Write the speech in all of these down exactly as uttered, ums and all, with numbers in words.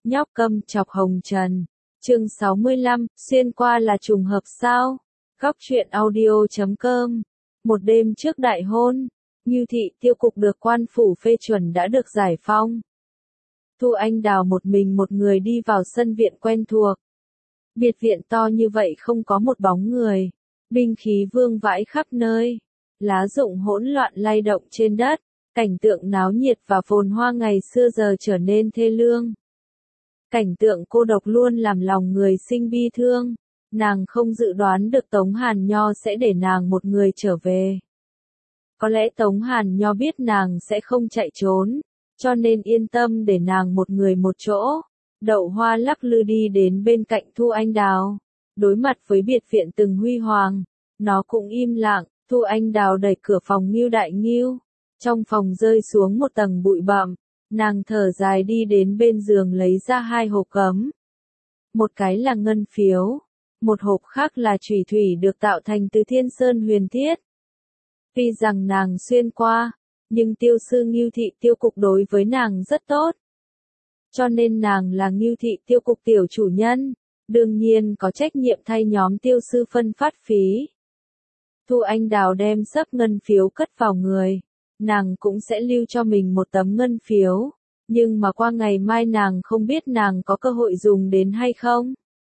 Nhóc câm chọc hồng trần. Chương sáu mươi lăm, xuyên qua là trùng hợp sao? Góc truyện audio chấm com. Một đêm trước đại hôn, Ngưu Thị Tiêu Cục được quan phủ phê chuẩn đã được giải phong. Thu Anh Đào một mình một người đi vào sân viện quen thuộc. Biệt viện to như vậy không có một bóng người, binh khí vương vãi khắp nơi, lá rụng hỗn loạn lay động trên đất, cảnh tượng náo nhiệt và phồn hoa ngày xưa giờ trở nên thê lương. Cảnh tượng cô độc luôn làm lòng người sinh bi thương, nàng không dự đoán được Tống Hàn Nho sẽ để nàng một người trở về. Có lẽ Tống Hàn Nho biết nàng sẽ không chạy trốn, cho nên yên tâm để nàng một người một chỗ. Đậu Hoa lắc lư đi đến bên cạnh Thu Anh Đào, đối mặt với biệt viện từng huy hoàng, nó cũng im lặng. Thu Anh Đào đẩy cửa phòng Ngưu Đại Ngưu, trong phòng rơi xuống một tầng bụi bặm, nàng thở dài đi đến bên giường lấy ra hai hộp cấm. Một cái là ngân phiếu, một hộp khác là chủy thủy được tạo thành từ thiên sơn huyền thiết. Tuy rằng nàng xuyên qua, nhưng tiêu sư Ngưu Thị Tiêu Cục đối với nàng rất tốt. Cho nên nàng là Ngưu Thị Tiêu Cục tiểu chủ nhân, đương nhiên có trách nhiệm thay nhóm tiêu sư phân phát phí. Thu Anh Đào đem sấp ngân phiếu cất vào người, nàng cũng sẽ lưu cho mình một tấm ngân phiếu, nhưng mà qua ngày mai nàng không biết nàng có cơ hội dùng đến hay không.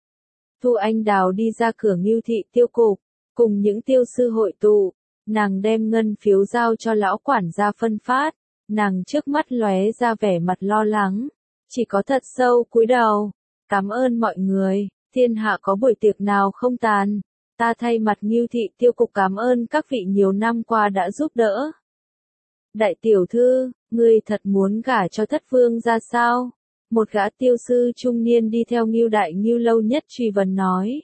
Thu Anh Đào đi ra cửa Ngưu Thị Tiêu Cục, cùng những tiêu sư hội tụ, nàng đem ngân phiếu giao cho lão quản gia phân phát, nàng trước mắt lóe ra vẻ mặt lo lắng, chỉ có thật sâu cúi đầu, cảm ơn mọi người, thiên hạ có buổi tiệc nào không tàn. Ta thay mặt Ngưu Thị Tiêu Cục cảm ơn các vị nhiều năm qua đã giúp đỡ. Đại tiểu thư, ngươi thật muốn gả cho thất vương ra sao? Một gã tiêu sư trung niên đi theo Ngưu Đại Ngưu lâu nhất truy vấn nói.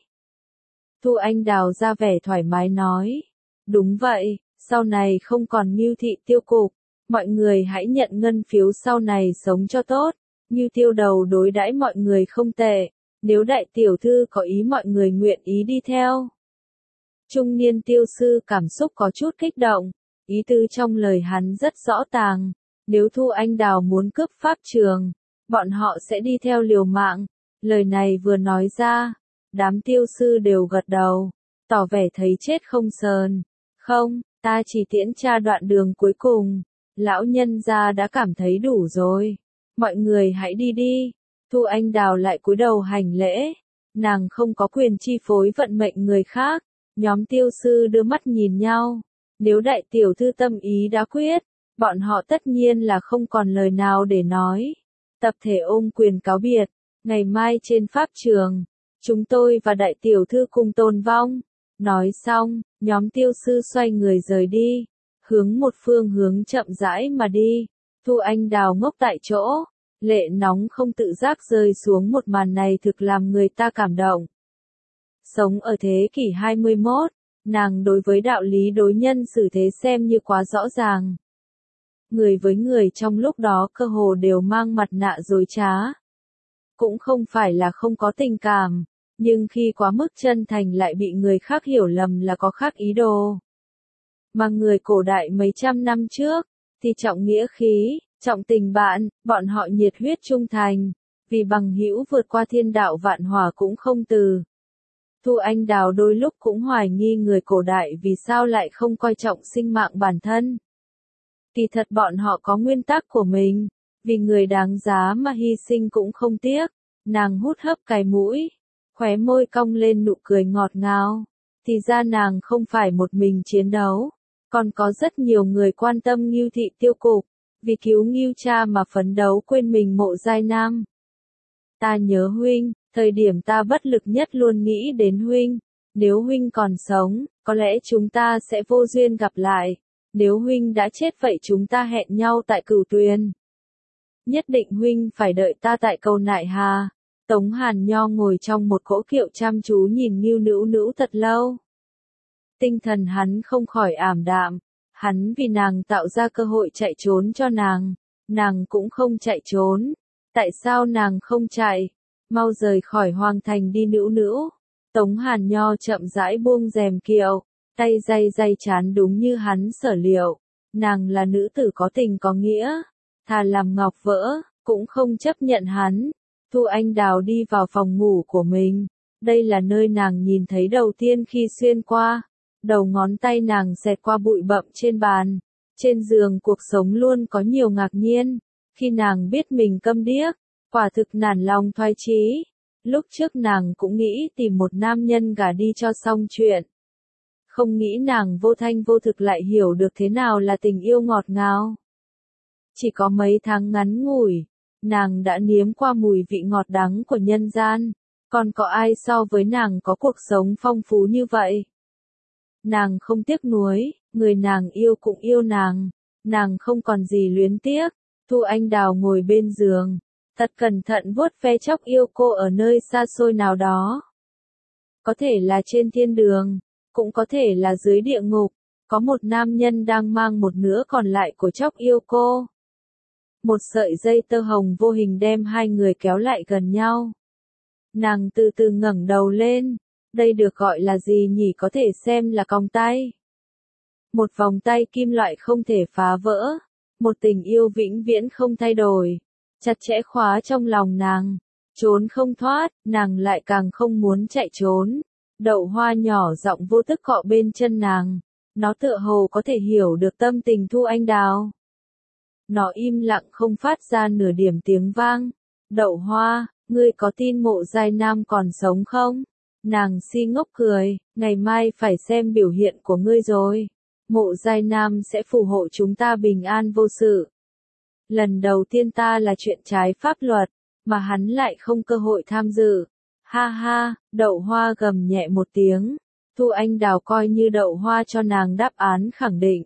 Thu Anh Đào ra vẻ thoải mái nói. Đúng vậy, sau này không còn Ngưu Thị Tiêu Cục, mọi người hãy nhận ngân phiếu sau này sống cho tốt. Ngưu Tiêu Đầu đối đãi mọi người không tệ, nếu đại tiểu thư có ý mọi người nguyện ý đi theo. Trung niên tiêu sư cảm xúc có chút kích động, ý tứ trong lời hắn rất rõ ràng, nếu Thu Anh Đào muốn cướp pháp trường, bọn họ sẽ đi theo liều mạng. Lời này vừa nói ra, đám tiêu sư đều gật đầu, tỏ vẻ thấy chết không sờn. Không, ta chỉ tiễn tra đoạn đường cuối cùng, lão nhân gia đã cảm thấy đủ rồi, mọi người hãy đi đi. Thu Anh Đào lại cúi đầu hành lễ, nàng không có quyền chi phối vận mệnh người khác. Nhóm tiêu sư đưa mắt nhìn nhau, nếu đại tiểu thư tâm ý đã quyết, bọn họ tất nhiên là không còn lời nào để nói. Tập thể ôm quyền cáo biệt, ngày mai trên pháp trường, chúng tôi và đại tiểu thư cùng tồn vong. Nói xong, nhóm tiêu sư xoay người rời đi, hướng một phương hướng chậm rãi mà đi. Thu Anh Đào ngốc tại chỗ, lệ nóng không tự giác rơi xuống, một màn này thực làm người ta cảm động. Sống ở thế kỷ hai mươi mốt, nàng đối với đạo lý đối nhân xử thế xem như quá rõ ràng. Người với người trong lúc đó cơ hồ đều mang mặt nạ dối trá. Cũng không phải là không có tình cảm, nhưng khi quá mức chân thành lại bị người khác hiểu lầm là có khác ý đồ. Mà người cổ đại mấy trăm năm trước, thì trọng nghĩa khí, trọng tình bạn, bọn họ nhiệt huyết trung thành, vì bằng hữu vượt qua thiên đạo vạn hỏa cũng không từ. Thu Anh Đào đôi lúc cũng hoài nghi người cổ đại vì sao lại không coi trọng sinh mạng bản thân. Kỳ thật bọn họ có nguyên tắc của mình, vì người đáng giá mà hy sinh cũng không tiếc. Nàng hút hấp cái mũi, khóe môi cong lên nụ cười ngọt ngào. Thì ra nàng không phải một mình chiến đấu, còn có rất nhiều người quan tâm Ngưu Thị Tiêu Cục, vì cứu Ngưu cha mà phấn đấu quên mình Mộ Giai Nam. Ta nhớ huynh. Thời điểm ta bất lực nhất luôn nghĩ đến huynh, nếu huynh còn sống, có lẽ chúng ta sẽ vô duyên gặp lại, nếu huynh đã chết vậy chúng ta hẹn nhau tại Cửu Tuyền. Nhất định huynh phải đợi ta tại cầu Nại Hà. Tống Hàn Nho ngồi trong một cỗ kiệu chăm chú nhìn Ngưu Nữu Nữu thật lâu. Tinh thần hắn không khỏi ảm đạm, hắn vì nàng tạo ra cơ hội chạy trốn cho nàng, nàng cũng không chạy trốn, tại sao nàng không chạy? Mau rời khỏi hoàng thành đi Nữu Nữu. Tống Hàn Nho chậm rãi buông rèm kiệu, tay day day chán đúng như hắn sở liệu. Nàng là nữ tử có tình có nghĩa, thà làm ngọc vỡ, cũng không chấp nhận hắn. Thu Anh Đào đi vào phòng ngủ của mình. Đây là nơi nàng nhìn thấy đầu tiên khi xuyên qua. Đầu ngón tay nàng xẹt qua bụi bặm trên bàn. Trên giường cuộc sống luôn có nhiều ngạc nhiên. Khi nàng biết mình câm điếc, quả thực nản lòng thoái chí. Lúc trước nàng cũng nghĩ tìm một nam nhân gả đi cho xong chuyện. Không nghĩ nàng vô thanh vô thực lại hiểu được thế nào là tình yêu ngọt ngào. Chỉ có mấy tháng ngắn ngủi, nàng đã nếm qua mùi vị ngọt đắng của nhân gian. Còn có ai so với nàng có cuộc sống phong phú như vậy? Nàng không tiếc nuối, người nàng yêu cũng yêu nàng. Nàng không còn gì luyến tiếc. Thu Anh Đào ngồi bên giường, thật cẩn thận vuốt ve chóc yêu cô ở nơi xa xôi nào đó. Có thể là trên thiên đường, cũng có thể là dưới địa ngục, có một nam nhân đang mang một nửa còn lại của chóc yêu cô. Một sợi dây tơ hồng vô hình đem hai người kéo lại gần nhau. Nàng từ từ ngẩng đầu lên, đây được gọi là gì nhỉ, có thể xem là còng tay. Một vòng tay kim loại không thể phá vỡ, một tình yêu vĩnh viễn không thay đổi, chặt chẽ khóa trong lòng nàng, trốn không thoát, nàng lại càng không muốn chạy trốn. Đậu Hoa nhỏ giọng vô thức cọ bên chân nàng, nó tựa hồ có thể hiểu được tâm tình Thu Anh Đào. Nó im lặng không phát ra nửa điểm tiếng vang. Đậu Hoa, ngươi có tin Mộ Giai Nam còn sống không? Nàng si ngốc cười, ngày mai phải xem biểu hiện của ngươi rồi. Mộ Giai Nam sẽ phù hộ chúng ta bình an vô sự. Lần đầu tiên ta là chuyện trái pháp luật, mà hắn lại không cơ hội tham dự. Ha ha, Đậu Hoa gầm nhẹ một tiếng. Thu Anh Đào coi như Đậu Hoa cho nàng đáp án khẳng định.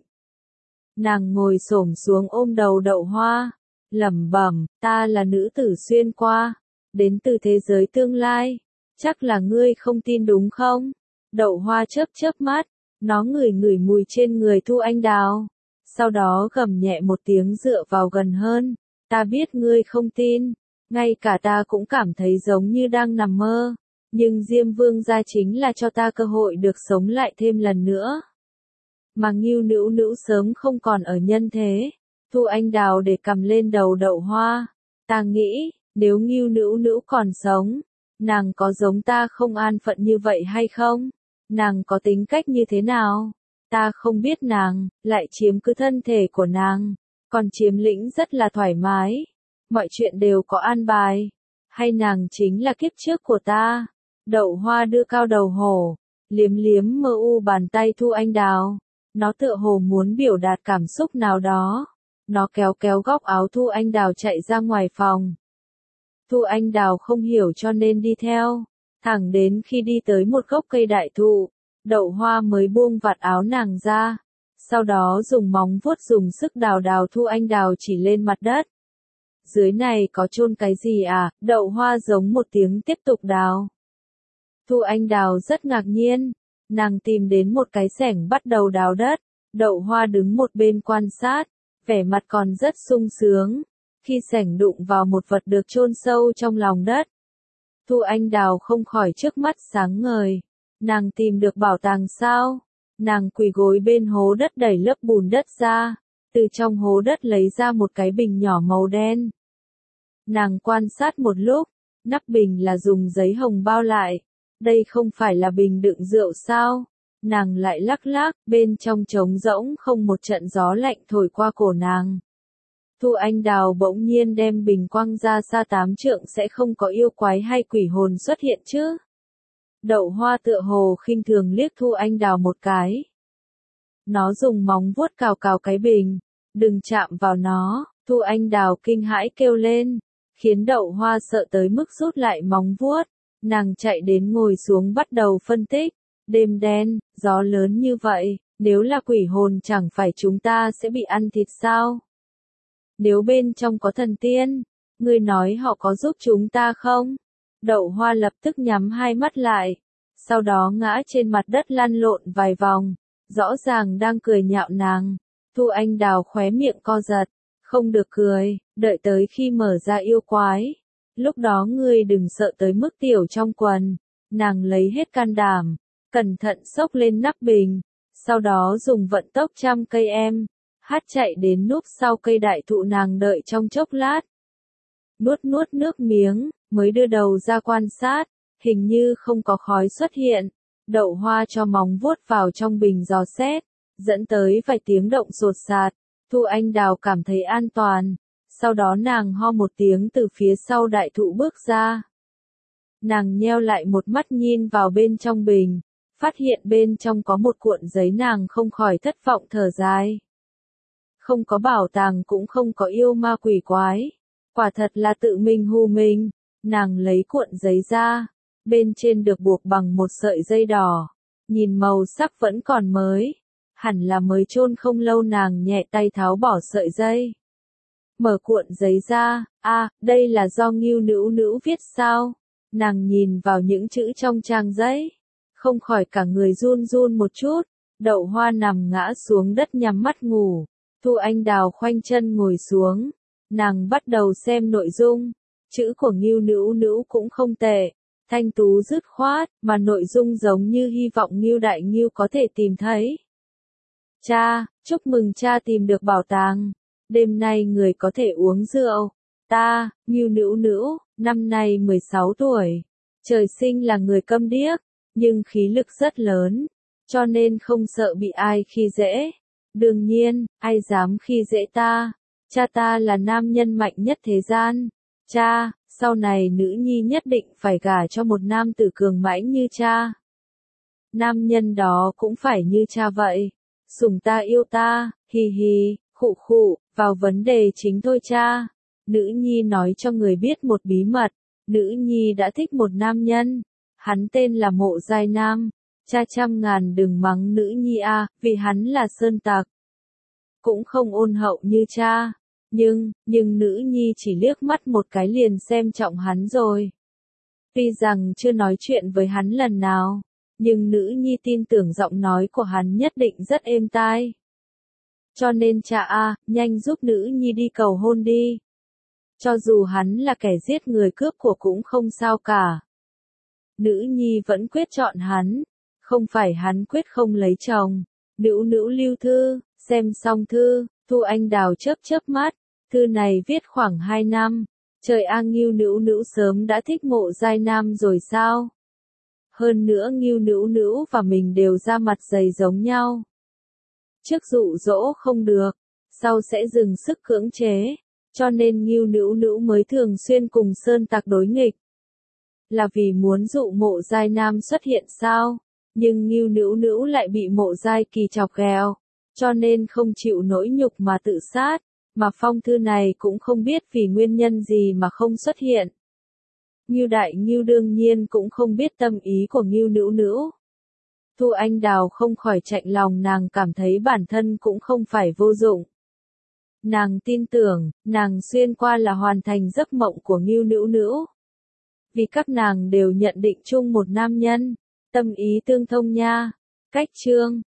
Nàng ngồi xổm xuống ôm đầu Đậu Hoa, lẩm bẩm, ta là nữ tử xuyên qua, đến từ thế giới tương lai, chắc là ngươi không tin đúng không? Đậu Hoa chớp chớp mắt, nó ngửi ngửi mùi trên người Thu Anh Đào, sau đó gầm nhẹ một tiếng dựa vào gần hơn, ta biết ngươi không tin, ngay cả ta cũng cảm thấy giống như đang nằm mơ, nhưng Diêm Vương gia chính là cho ta cơ hội được sống lại thêm lần nữa. Mà Ngưu Nữu Nữu sớm không còn ở nhân thế. Thu Anh Đào để cầm lên đầu Đậu Hoa. Ta nghĩ, nếu Ngưu Nữu Nữu còn sống, nàng có giống ta không an phận như vậy hay không? Nàng có tính cách như thế nào? Ta không biết nàng, lại chiếm cứ thân thể của nàng, còn chiếm lĩnh rất là thoải mái. Mọi chuyện đều có an bài. Hay nàng chính là kiếp trước của ta? Đậu Hoa đưa cao đầu hổ, liếm liếm mơ u bàn tay Thu Anh Đào. Nó tựa hồ muốn biểu đạt cảm xúc nào đó. Nó kéo kéo góc áo Thu Anh Đào chạy ra ngoài phòng. Thu Anh Đào không hiểu cho nên đi theo. Thẳng đến khi đi tới một gốc cây đại thụ, Đậu Hoa mới buông vạt áo nàng ra. Sau đó dùng móng vuốt dùng sức đào đào Thu Anh Đào chỉ lên mặt đất. Dưới này có chôn cái gì à? Đậu Hoa giống một tiếng tiếp tục đào. Thu Anh Đào rất ngạc nhiên. Nàng tìm đến một cái xẻng bắt đầu đào đất. Đậu Hoa đứng một bên quan sát, vẻ mặt còn rất sung sướng. Khi xẻng đụng vào một vật được chôn sâu trong lòng đất, Thu Anh Đào không khỏi trước mắt sáng ngời. Nàng tìm được bảo tàng sao? Nàng quỳ gối bên hố đất đẩy lớp bùn đất ra, từ trong hố đất lấy ra một cái bình nhỏ màu đen. Nàng quan sát một lúc, nắp bình là dùng giấy hồng bao lại. Đây không phải là bình đựng rượu sao? Nàng lại lắc lắc, bên trong trống rỗng không một trận gió lạnh thổi qua cổ nàng. Thu Anh Đào bỗng nhiên đem bình quăng ra xa tám trượng, sẽ không có yêu quái hay quỷ hồn xuất hiện chứ? Đậu Hoa tựa hồ khinh thường liếc Thu Anh Đào một cái. Nó dùng móng vuốt cào cào cái bình. Đừng chạm vào nó. Thu Anh Đào kinh hãi kêu lên, khiến Đậu Hoa sợ tới mức rút lại móng vuốt. Nàng chạy đến ngồi xuống bắt đầu phân tích. Đêm đen, gió lớn như vậy, nếu là quỷ hồn chẳng phải chúng ta sẽ bị ăn thịt sao? Nếu bên trong có thần tiên, ngươi nói họ có giúp chúng ta không? Đậu Hoa lập tức nhắm hai mắt lại, sau đó ngã trên mặt đất lăn lộn vài vòng, rõ ràng đang cười nhạo nàng. Thu Anh Đào khóe miệng co giật, không được cười, đợi tới khi mở ra yêu quái. Lúc đó ngươi đừng sợ tới mức tiểu trong quần. Nàng lấy hết can đảm, cẩn thận xốc lên nắp bình, sau đó dùng vận tốc trăm cây em, hát chạy đến núp sau cây đại thụ. Nàng đợi trong chốc lát, nuốt nuốt nước miếng, mới đưa đầu ra quan sát, hình như không có khói xuất hiện. Đậu Hoa cho móng vuốt vào trong bình dò xét, dẫn tới vài tiếng động sột sạt. Thu Anh Đào cảm thấy an toàn, sau đó nàng ho một tiếng từ phía sau đại thụ bước ra. Nàng nheo lại một mắt nhìn vào bên trong bình, phát hiện bên trong có một cuộn giấy, nàng không khỏi thất vọng thở dài. Không có bảo tàng cũng không có yêu ma quỷ quái, quả thật là tự mình hù mình. Nàng lấy cuộn giấy ra, bên trên được buộc bằng một sợi dây đỏ, nhìn màu sắc vẫn còn mới, hẳn là mới chôn không lâu. Nàng nhẹ tay tháo bỏ sợi dây, mở cuộn giấy ra. A, đây là do Ngưu Nữu Nữu viết sao? Nàng nhìn vào những chữ trong trang giấy, không khỏi cả người run run một chút. Đậu Hoa nằm ngã xuống đất nhắm mắt ngủ. Thu Anh Đào khoanh chân ngồi xuống, nàng bắt đầu xem nội dung. Chữ của Ngưu Nữu Nữu cũng không tệ, thanh tú dứt khoát, mà nội dung giống như hy vọng Ngưu Đại Ngưu có thể tìm thấy. Cha, chúc mừng cha tìm được bảo tàng. Đêm nay người có thể uống rượu. Ta, Ngưu Nữu Nữu, năm nay mười sáu tuổi. Trời sinh là người câm điếc, nhưng khí lực rất lớn, cho nên không sợ bị ai khi dễ. Đương nhiên, ai dám khi dễ ta. Cha ta là nam nhân mạnh nhất thế gian. Cha, sau này nữ nhi nhất định phải gả cho một nam tử cường mãnh như cha. Nam nhân đó cũng phải như cha vậy. Sủng ta yêu ta, hì hì, khụ khụ, vào vấn đề chính thôi cha. Nữ nhi nói cho người biết một bí mật. Nữ nhi đã thích một nam nhân. Hắn tên là Mộ Giai Nam. Cha trăm ngàn đừng mắng nữ nhi a, à, vì hắn là sơn tặc. Cũng không ôn hậu như cha. Nhưng, nhưng nữ nhi chỉ liếc mắt một cái liền xem trọng hắn rồi. Tuy rằng chưa nói chuyện với hắn lần nào, nhưng nữ nhi tin tưởng giọng nói của hắn nhất định rất êm tai. Cho nên cha a, à, nhanh giúp nữ nhi đi cầu hôn đi. Cho dù hắn là kẻ giết người cướp của cũng không sao cả. Nữ nhi vẫn quyết chọn hắn, không phải hắn quyết không lấy chồng. Nữu Nữu lưu thư, xem xong thư, Thu Anh Đào chớp chớp mắt. Thư này viết khoảng hai năm. Trời a, Ngưu Nữu Nữu sớm đã thích Mộ Giai Nam rồi sao? Hơn nữa Ngưu Nữu Nữu và mình đều da mặt dày giống nhau. Trước dụ dỗ không được, sau sẽ dừng sức cưỡng chế. Cho nên Ngưu Nữu Nữu mới thường xuyên cùng sơn tặc đối nghịch. Là vì muốn dụ Mộ Giai Nam xuất hiện sao? Nhưng Ngưu Nữu Nữu lại bị Mộ Giai Kỳ chọc ghẹo, cho nên không chịu nỗi nhục mà tự sát. Mà phong thư này cũng không biết vì nguyên nhân gì mà không xuất hiện. Ngưu Đại Ngưu đương nhiên cũng không biết tâm ý của Ngưu Nữu Nữu. Thu Anh Đào không khỏi chạnh lòng, nàng cảm thấy bản thân cũng không phải vô dụng. Nàng tin tưởng, nàng xuyên qua là hoàn thành giấc mộng của Ngưu Nữu Nữu. Vì các nàng đều nhận định chung một nam nhân, tâm ý tương thông nha. Cách chương